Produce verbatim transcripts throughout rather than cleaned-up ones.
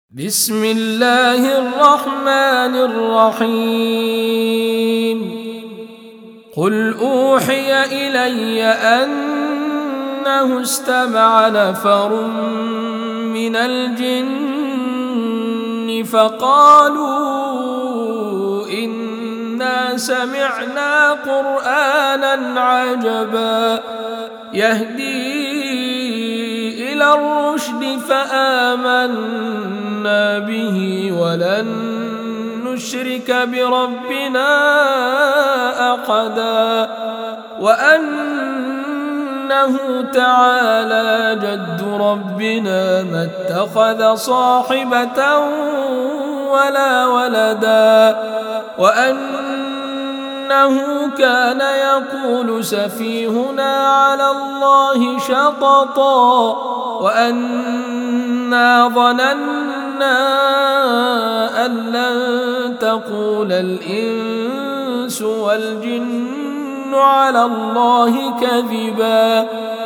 بسم الله الرحمن الرحيم قل أوحي إلي أنه استمع نفر من الجن فقالوا إنا سمعنا قرآنا عجبا يهدي إلى الرشد فآمنا به ولن نشرك بربنا أحدا وأنه تعالى جد ربنا ما اتخذ صاحبة ولا ولدا وأنه كان يقول سفيهنا على الله شططا وأنا ظننا أن لن تقول الإنس والجن على الله كذبا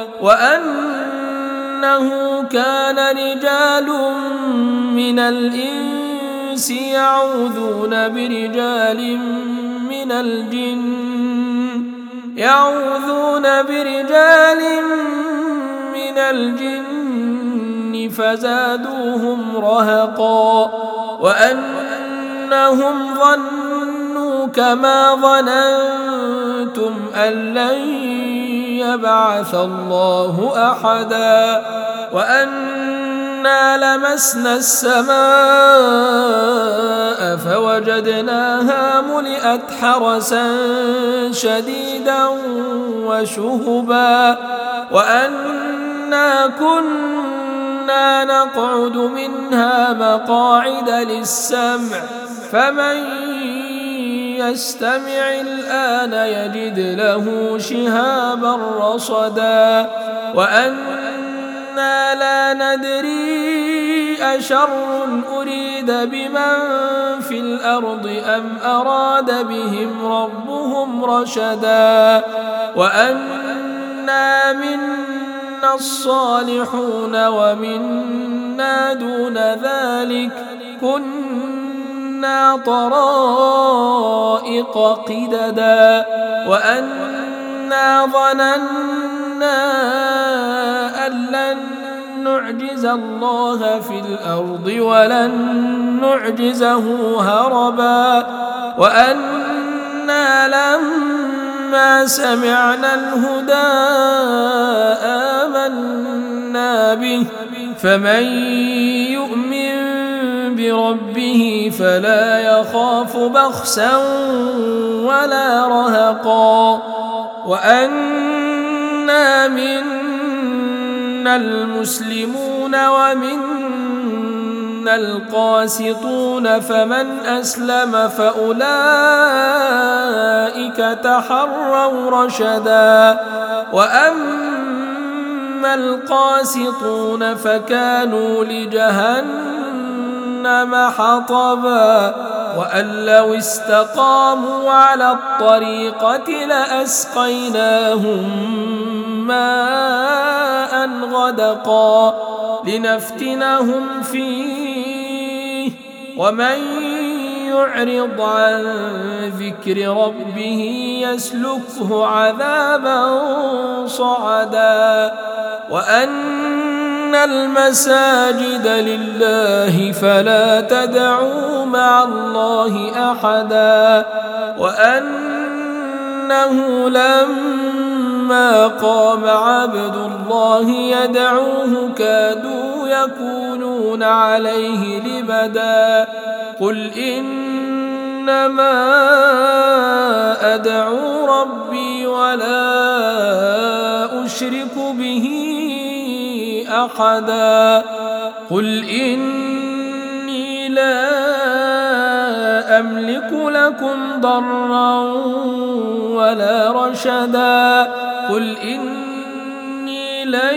وأنه كان رجال من الإنس يعوذون برجال من الجن يعوذون برجال من الجن فزادوهم رهقا وأنهم ظنوا كما ظننتم أن لن يبعث الله أحدا وأنا لمسنا السماء فوجدناها ملئت حرسا شديدا وشهبا وأنا كنا نقعد منها مقاعد للسمع فمن يستمع الآن يجد له شهابا رصدا وأنا لا ندري أشر أريد بمن في الأرض أم أراد بهم ربهم رشدا وأنا منا الصالحون ومنا دون ذلك كنا طرائق قددا وأنا ظننا أن لن نعجز الله في الأرض ولن نعجزه هربا وأنا لما سمعنا الهدى آمنا به فمن يؤمن بربه فلا يخاف بخسا ولا رهقا وأنا منا المسلمون ومنا القاسطون فمن أسلم فأولئك تحروا رشدا وأما القاسطون فكانوا لجهنم حطبا وأن لو استقاموا على الطريقة لأسقيناهم ماء غدقا لنفتنهم فيه ومن يعرض عن ذكر ربه يسلكه عذابا صعدا وأن المساجد لله فلا تدعوا مع الله أحدا وأنه لما قام عبد الله يدعوه كادوا يكونون عليه لبدا قل إنما أدعو ربي ولا أشرك به أحدا قل إني لا أملك لكم ضرا ولا رشدا قل إني لن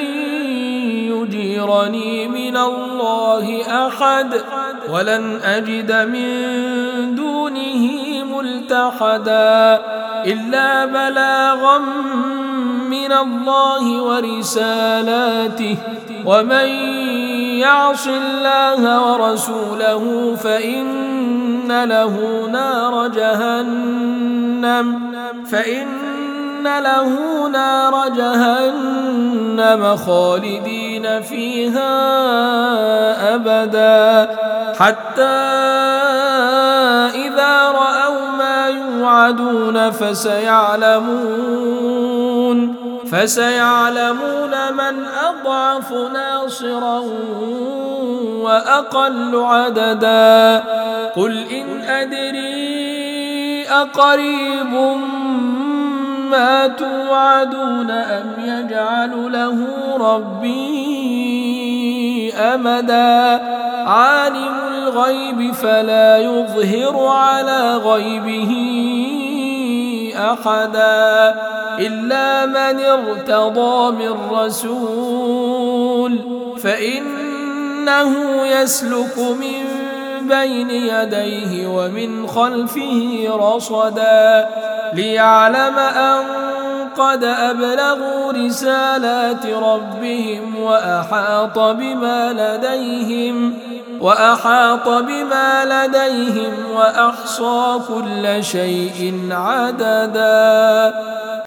يجيرني من الله أحد ولن أجد من دونه ملتحدا إلا بلاغا من الله ورسالاته ومن يعص الله ورسوله فإن له نار جهنم فإن له نار جهنم خالدين فيها أبدا حتى إذا رأوا ما يوعدون فسيعلمون فسيعلمون من أضعف ناصرا وأقل عددا قل إن أدري أقريب ما توعدون أم يجعل له ربي أمدا عالم الغيب فلا يظهر على غيبه أحدا إلا من ارتضى من رسول فإنه يسلك من بين يديه ومن خلفه رصدا ليعلم أن قد أبلغوا رسالات ربهم وأحاط بما لديهم وأحاط بما لديهم وأحصى كل شيء عددا.